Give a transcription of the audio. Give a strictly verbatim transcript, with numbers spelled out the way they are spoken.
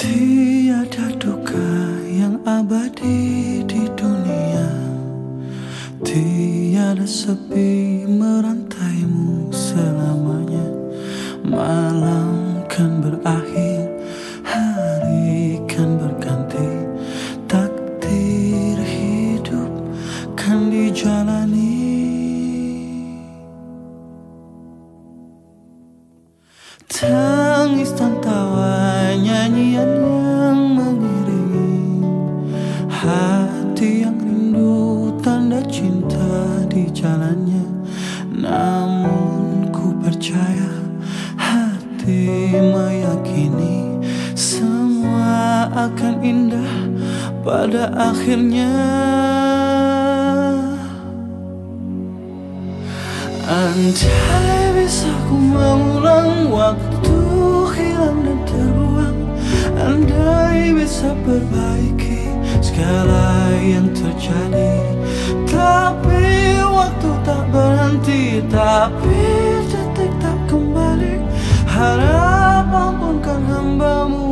Tiada duka yang abadi di dunia, tiada sepi merantaimu selamanya. Malam kan berakhir, hari kan berganti, takdir hidup kan dijalani. Tangis dan tawa, nyanyian yang mengiringi hati yang rindu, tanda cinta di jalannya. Namun ku percaya, hati meyakini semua akan indah pada akhirnya. Andai bisa ku mengulang waktu hilang dan terbuang, andai bisa perbaiki segala yang terjadi. Tapi waktu tak berhenti, tapi detik tak kembali. Harap ampunkan hambamu